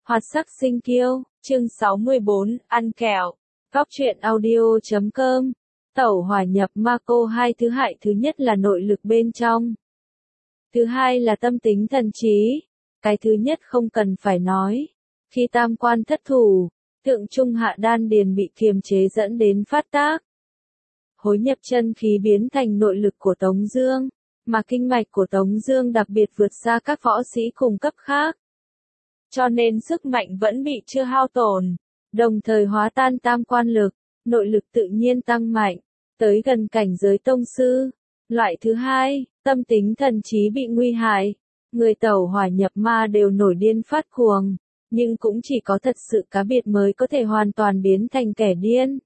Hoạt sắc sinh kiêu, chương 64, ăn kẹo. Góc truyện audio.com. Tẩu hỏa nhập ma cô hai thứ hại thứ nhất là nội lực bên trong. Thứ hai là tâm tính thần trí. Cái thứ nhất không cần phải nói. Khi tam quan thất thủ, thượng trung hạ đan điền bị kiềm chế dẫn đến phát tác. Hối nhập chân khí biến thành nội lực của Tống Dương, mà kinh mạch của Tống Dương đặc biệt vượt xa các võ sĩ cùng cấp khác. Cho nên sức mạnh vẫn bị chưa hao tổn, đồng thời hóa tan tam quan lực, nội lực tự nhiên tăng mạnh, tới gần cảnh giới tông sư. Loại thứ hai, tâm tính thần trí bị nguy hại, người tẩu hỏa nhập ma đều nổi điên phát cuồng, nhưng cũng chỉ có thật sự cá biệt mới có thể hoàn toàn biến thành kẻ điên.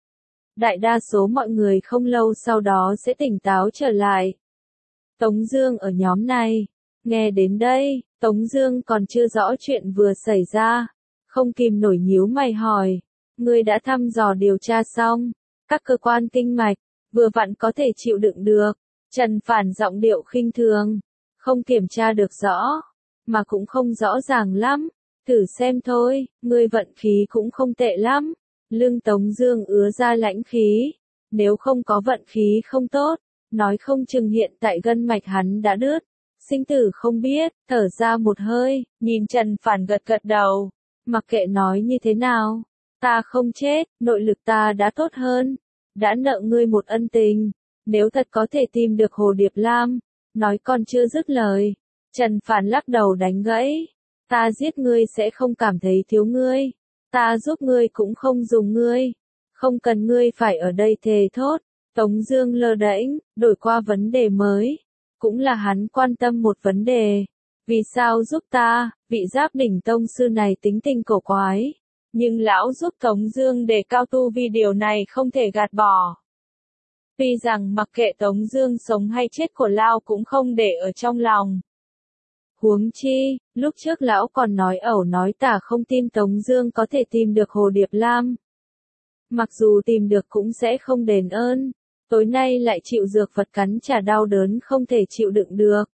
Đại đa số mọi người không lâu sau đó sẽ tỉnh táo trở lại. Tống Dương ở nhóm này. Nghe đến đây, Tống Dương còn chưa rõ chuyện vừa xảy ra, không kìm nổi nhíu mày hỏi, ngươi đã thăm dò điều tra xong, các cơ quan kinh mạch, vừa vặn có thể chịu đựng được. Trần Phản giọng điệu khinh thường, không kiểm tra được rõ, mà cũng không rõ ràng lắm, thử xem thôi, ngươi vận khí cũng không tệ lắm. Lưng Tống Dương ứa ra lãnh khí, nếu không có vận khí không tốt, nói không chừng hiện tại gân mạch hắn đã đứt. Sinh tử không biết, thở ra một hơi, nhìn Trần Phản gật gật đầu. Mặc kệ nói như thế nào, ta không chết, nội lực ta đã tốt hơn, đã nợ ngươi một ân tình. Nếu thật có thể tìm được Hồ Điệp Lam, nói còn chưa dứt lời, Trần Phản lắc đầu đánh gãy. Ta giết ngươi sẽ không cảm thấy thiếu ngươi, ta giúp ngươi cũng không dùng ngươi, không cần ngươi phải ở đây thề thốt. Tống Dương lơ đễnh, đổi qua vấn đề mới. Cũng là hắn quan tâm một vấn đề. Vì sao giúp ta, vị Giáp đỉnh tông sư này tính tình cổ quái. Nhưng lão giúp Tống Dương để cao tu vi, điều này không thể gạt bỏ. Tuy rằng mặc kệ Tống Dương sống hay chết của lão cũng không để ở trong lòng. Huống chi, lúc trước lão còn nói ẩu nói tả không tin Tống Dương có thể tìm được Hồ Điệp Lam. Mặc dù tìm được cũng sẽ không đền ơn. Tối nay lại chịu dược vật cắn trả đau đớn không thể chịu đựng được.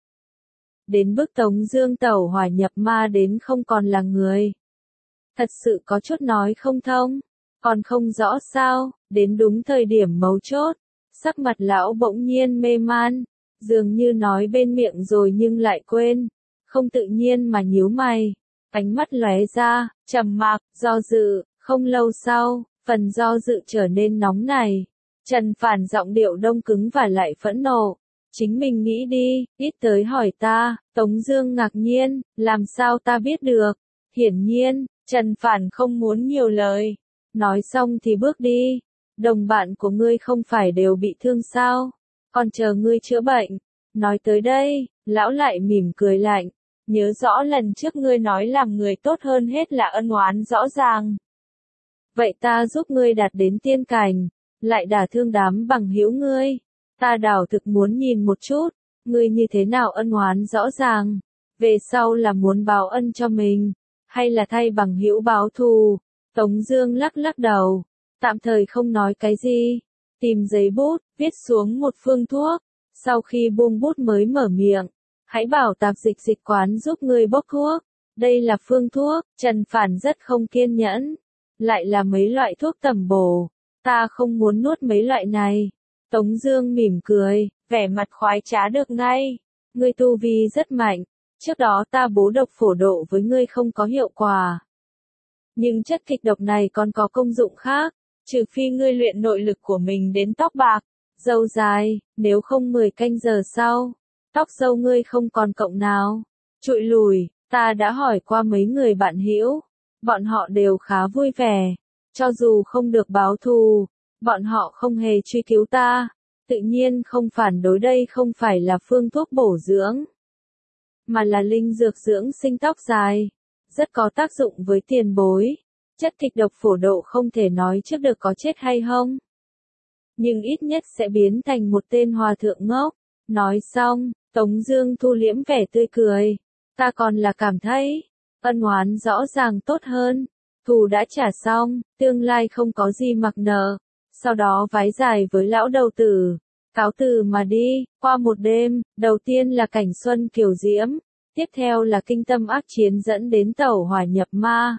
Đến bước Tống Dương tẩu hỏa nhập ma đến không còn là người. Thật sự có chút nói không thông, còn không rõ sao, đến đúng thời điểm mấu chốt, sắc mặt lão bỗng nhiên mê man, dường như nói bên miệng rồi nhưng lại quên, không tự nhiên mà nhíu mày, ánh mắt lóe ra, trầm mặc, do dự, không lâu sau, phần do dự trở nên nóng nảy. Trần Phản giọng điệu đông cứng và lại phẫn nộ. Chính mình nghĩ đi, ít tới hỏi ta. Tống Dương ngạc nhiên, làm sao ta biết được? Hiển nhiên, Trần Phản không muốn nhiều lời. Nói xong thì bước đi. Đồng bạn của ngươi không phải đều bị thương sao? Còn chờ ngươi chữa bệnh. Nói tới đây, lão lại mỉm cười lạnh. Nhớ rõ lần trước ngươi nói làm người tốt hơn hết là ân oán rõ ràng. Vậy ta giúp ngươi đạt đến tiên cảnh. Lại đả thương đám bằng hữu ngươi, ta đảo thực muốn nhìn một chút, ngươi như thế nào ân oán rõ ràng, về sau là muốn báo ân cho mình, hay là thay bằng hữu báo thù. Tống Dương lắc lắc đầu, tạm thời không nói cái gì, tìm giấy bút, viết xuống một phương thuốc, sau khi buông bút mới mở miệng, hãy bảo tạp dịch dịch quán giúp ngươi bốc thuốc, đây là phương thuốc. Trần Phản rất không kiên nhẫn, lại là mấy loại thuốc tầm bổ. Ta không muốn nuốt mấy loại này. Tống Dương mỉm cười, vẻ mặt khoái trá được ngay. Ngươi tu vi rất mạnh. Trước đó ta bố độc phổ độ với ngươi không có hiệu quả. Nhưng chất kịch độc này còn có công dụng khác. Trừ phi ngươi luyện nội lực của mình đến tóc bạc, râu dài, nếu không 10 canh giờ sau, tóc râu ngươi không còn cọng nào. Trụi lùi, ta đã hỏi qua mấy người bạn hữu, bọn họ đều khá vui vẻ. Cho dù không được báo thù, bọn họ không hề truy cứu ta, tự nhiên không phản đối. Đây không phải là phương thuốc bổ dưỡng, mà là linh dược dưỡng sinh tóc dài, rất có tác dụng với tiền bối. Chất kịch độc phổ độ không thể nói trước được có chết hay không, nhưng ít nhất sẽ biến thành một tên hòa thượng ngốc. Nói xong, Tống Dương thu liễm vẻ tươi cười, ta còn là cảm thấy, ân oán rõ ràng tốt hơn. Thù đã trả xong, tương lai không có gì mặc nợ. Sau đó vái dài với lão đầu tử, cáo từ mà đi. Qua một đêm, đầu tiên là cảnh xuân kiều diễm, Tiếp theo là kinh tâm ác chiến dẫn đến tẩu hỏa nhập ma.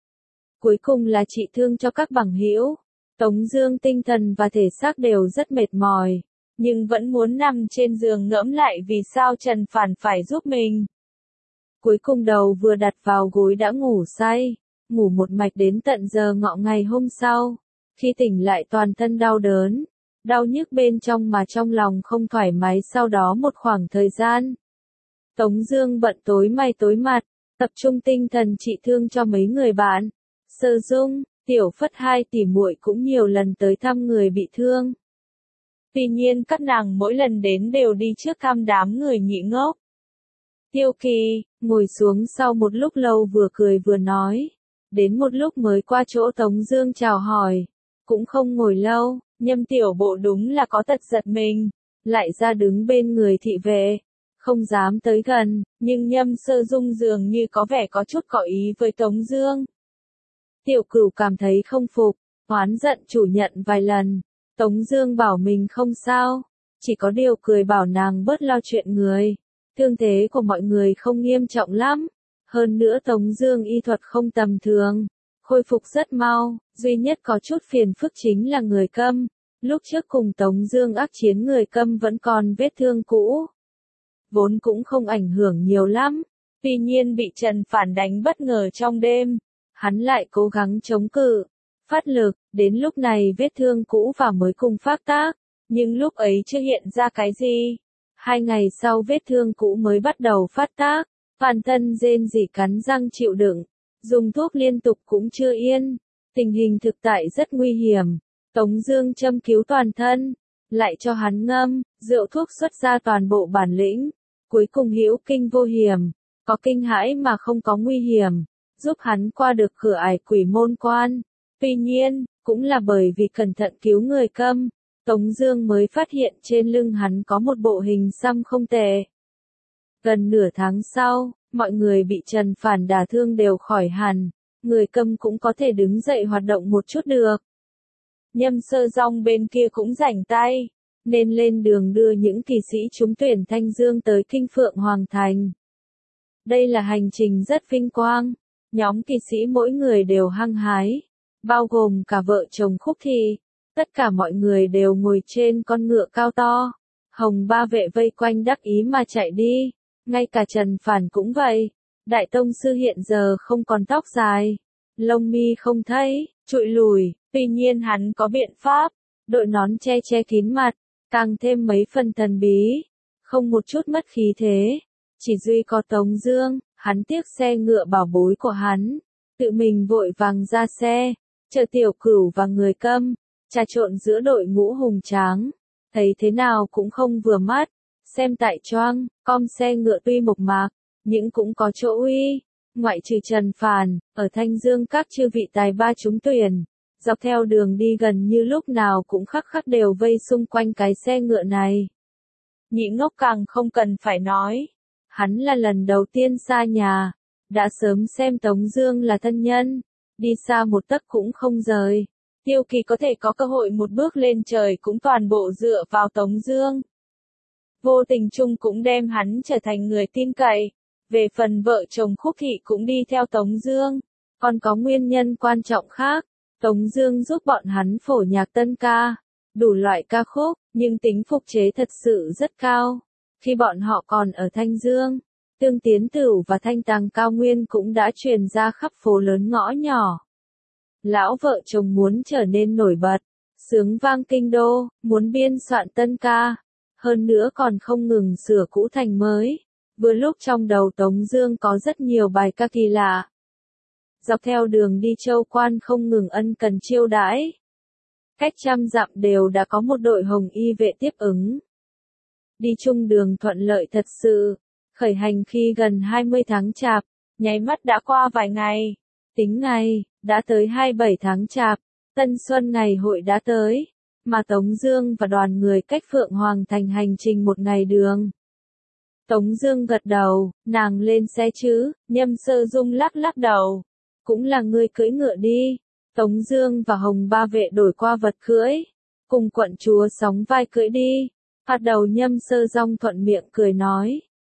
Cuối cùng là trị thương cho các bằng hữu. Tống Dương tinh thần và thể xác đều rất mệt mỏi, nhưng vẫn muốn nằm trên giường ngẫm lại vì sao Trần Phản phải giúp mình. Cuối cùng đầu vừa đặt vào gối đã ngủ say, ngủ một mạch đến tận giờ ngọ ngày hôm sau. Khi tỉnh lại toàn thân đau đớn, đau nhức bên trong mà trong lòng không thoải mái. Sau đó một khoảng thời gian, Tống Dương bận tối mày tối mặt, tập trung tinh thần trị thương cho mấy người bạn. Sơ Dung, Tiểu Phất hai tỷ muội cũng nhiều lần tới thăm người bị thương. Tuy nhiên các nàng mỗi lần đến đều đi trước thăm đám người nhị ngốc. Tiêu Kỳ, ngồi xuống sau một lúc lâu vừa cười vừa nói. Đến một lúc mới qua chỗ Tống Dương chào hỏi. Cũng không ngồi lâu, Nhâm tiểu bộ đúng là có tật giật mình. Lại ra đứng bên người thị vệ. Không dám tới gần, nhưng Nhâm Sơ Dung dường như có vẻ có chút có ý với Tống Dương. Tiểu Cửu cảm thấy không phục, oán giận chủ nhận vài lần. Tống Dương bảo mình không sao, chỉ có điều cười bảo nàng bớt lo chuyện người. Thương thế của mọi người không nghiêm trọng lắm. Hơn nữa Tống Dương y thuật không tầm thường, khôi phục rất mau. Duy nhất có chút phiền phức chính là người Câm. Lúc trước cùng Tống Dương ác chiến người Câm vẫn còn vết thương cũ, vốn cũng không ảnh hưởng nhiều lắm. Tuy nhiên bị Trần Phản đánh bất ngờ trong đêm, hắn lại cố gắng chống cự, phát lực, đến lúc này vết thương cũ và mới cùng phát tác, nhưng lúc ấy chưa hiện ra cái gì. 2 ngày sau vết thương cũ mới bắt đầu phát tác, toàn thân rên rỉ cắn răng chịu đựng, dùng thuốc liên tục cũng chưa yên. Tình hình thực tại rất nguy hiểm. Tống Dương châm cứu toàn thân, lại cho hắn ngâm rượu thuốc xuất ra toàn bộ bản lĩnh. Cuối cùng hữu kinh vô hiểm, có kinh hãi mà không có nguy hiểm, giúp hắn qua được cửa ải quỷ môn quan. Tuy nhiên, cũng là bởi vì cẩn thận cứu người Câm, Tống Dương mới phát hiện trên lưng hắn có một bộ hình xăm không tệ. Gần nửa tháng sau, mọi người bị Trần Phản đả thương đều khỏi hẳn, người Câm cũng có thể đứng dậy hoạt động một chút được. Nhâm Sơ Dung bên kia cũng rảnh tay, nên lên đường đưa những kỳ sĩ trúng tuyển Thanh Dương tới Kinh Phượng Hoàng Thành. Đây là hành trình rất vinh quang, nhóm kỳ sĩ mỗi người đều hăng hái, bao gồm cả vợ chồng Khúc Thị. Tất cả mọi người đều ngồi trên con ngựa cao to, Hồng Ba vệ vây quanh đắc ý mà chạy đi, ngay cả Trần Phản cũng vậy. Đại tông sư hiện giờ không còn tóc dài, lông mi không thấy, trụi lùi, tuy nhiên hắn có biện pháp, đội nón che che kín mặt, càng thêm mấy phần thần bí, không một chút mất khí thế. Chỉ duy có Tống Dương, hắn tiếc xe ngựa bảo bối của hắn, tự mình vội vàng ra xe, chờ Tiểu Cửu và người Câm, trà trộn giữa đội ngũ hùng tráng, thấy thế nào cũng không vừa mắt. Xem tại choang, com xe ngựa tuy mộc mạc, nhưng cũng có chỗ uy. Ngoại trừ Trần Phản, ở Thanh Dương các chư vị tài ba trúng tuyển, dọc theo đường đi gần như lúc nào cũng khắc khắc đều vây xung quanh cái xe ngựa này. Nhị Ngốc càng không cần phải nói, hắn là lần đầu tiên xa nhà, đã sớm xem Tống Dương là thân nhân, đi xa một tấc cũng không rời. Tiêu Kỳ có thể có cơ hội một bước lên trời cũng toàn bộ dựa vào Tống Dương. Vô tình chung cũng đem hắn trở thành người tin cậy. Về phần vợ chồng Khúc Thị cũng đi theo Tống Dương, còn có nguyên nhân quan trọng khác. Tống Dương giúp bọn hắn phổ nhạc tân ca, đủ loại ca khúc, nhưng tính phục chế thật sự rất cao. Khi bọn họ còn ở Thanh Dương, Tương Tiến Tửu và Thanh Tàng Cao Nguyên cũng đã truyền ra khắp phố lớn ngõ nhỏ. Lão vợ chồng muốn trở nên nổi bật, sướng vang kinh đô, muốn biên soạn tân ca, hơn nữa còn không ngừng sửa cũ thành mới. Vừa lúc trong đầu Tống Dương có rất nhiều bài ca kỳ lạ. Dọc theo đường đi Châu Quan không ngừng ân cần chiêu đãi. Cách 100 dặm đều đã có một đội hồng y vệ tiếp ứng. Đi chung đường thuận lợi thật sự. Khởi hành khi gần 20 tháng Chạp, nháy mắt đã qua vài ngày. Tính ngày, đã tới 27 tháng Chạp, Tân Xuân ngày hội đã tới. Mà Tống Dương và đoàn người cách Phượng Hoàng Thành hành trình một ngày đường. Tống Dương gật đầu, nàng lên xe chứ. Nhâm Sơ Dung lắc lắc đầu. Cũng là ngươi cưỡi ngựa đi. Tống Dương và Hồng Ba vệ đổi qua vật cưỡi, cùng quận chúa sóng vai cưỡi đi. Phạt đầu Nhâm Sơ Dung thuận miệng cười nói,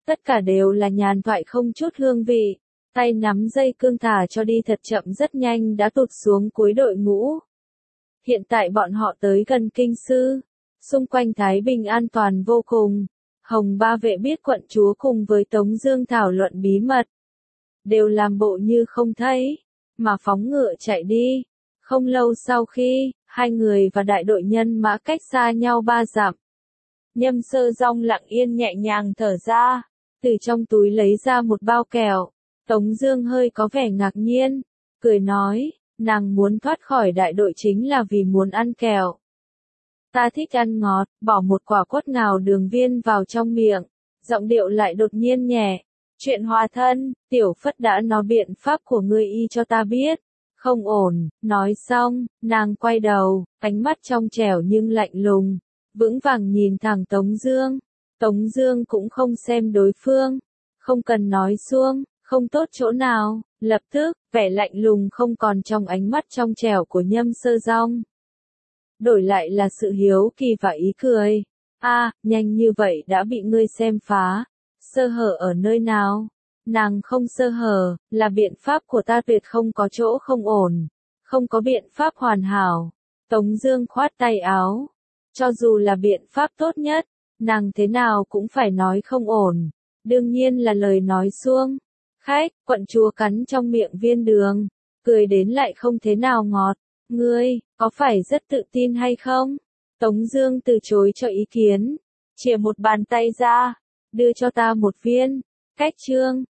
Tất cả đều là nhàn thoại không chút hương vị. Tay nắm dây cương thả cho đi thật chậm rất nhanh đã tụt xuống cuối đội ngũ. Hiện tại bọn họ tới gần kinh sư. Xung quanh Thái Bình an toàn vô cùng. Hồng Ba Vệ biết quận chúa cùng với Tống Dương thảo luận bí mật. Đều làm bộ như không thấy, mà phóng ngựa chạy đi. Không lâu sau khi, hai người và đại đội nhân mã cách xa nhau 3 dặm. Nhâm Sơ Dong lặng yên nhẹ nhàng thở ra, từ trong túi lấy ra một bao kẹo. Tống Dương hơi có vẻ ngạc nhiên, cười nói, nàng muốn thoát khỏi đại đội chính là vì muốn ăn kẹo. Ta thích ăn ngọt, bỏ một quả quất ngào đường viên vào trong miệng, giọng điệu lại đột nhiên nhẹ. Chuyện hòa thân, Tiểu Phất đã nói biện pháp của ngươi y cho ta biết. Không ổn, nói xong, nàng quay đầu, ánh mắt trong trẻo nhưng lạnh lùng, vững vàng nhìn thẳng Tống Dương. Tống Dương cũng không xem đối phương, không cần nói xuông, không tốt chỗ nào, lập tức, vẻ lạnh lùng không còn trong ánh mắt trong trẻo của Nhâm Sơ Dong. Đổi lại là sự hiếu kỳ và ý cười. Nhanh như vậy đã bị ngươi xem phá. Sơ hở ở nơi nào? Nàng không sơ hở, là biện pháp của ta tuyệt không có chỗ không ổn. Không có biện pháp hoàn hảo. Tống Dương khoát tay áo. Cho dù là biện pháp tốt nhất, nàng thế nào cũng phải nói không ổn. Đương nhiên là lời nói suông. Khách, quận chúa cắn trong miệng viên đường, cười đến lại không thế nào ngọt. Ngươi, có phải rất tự tin hay không? Tống Dương từ chối cho ý kiến, chìa một bàn tay ra, đưa cho ta một viên. Cách chương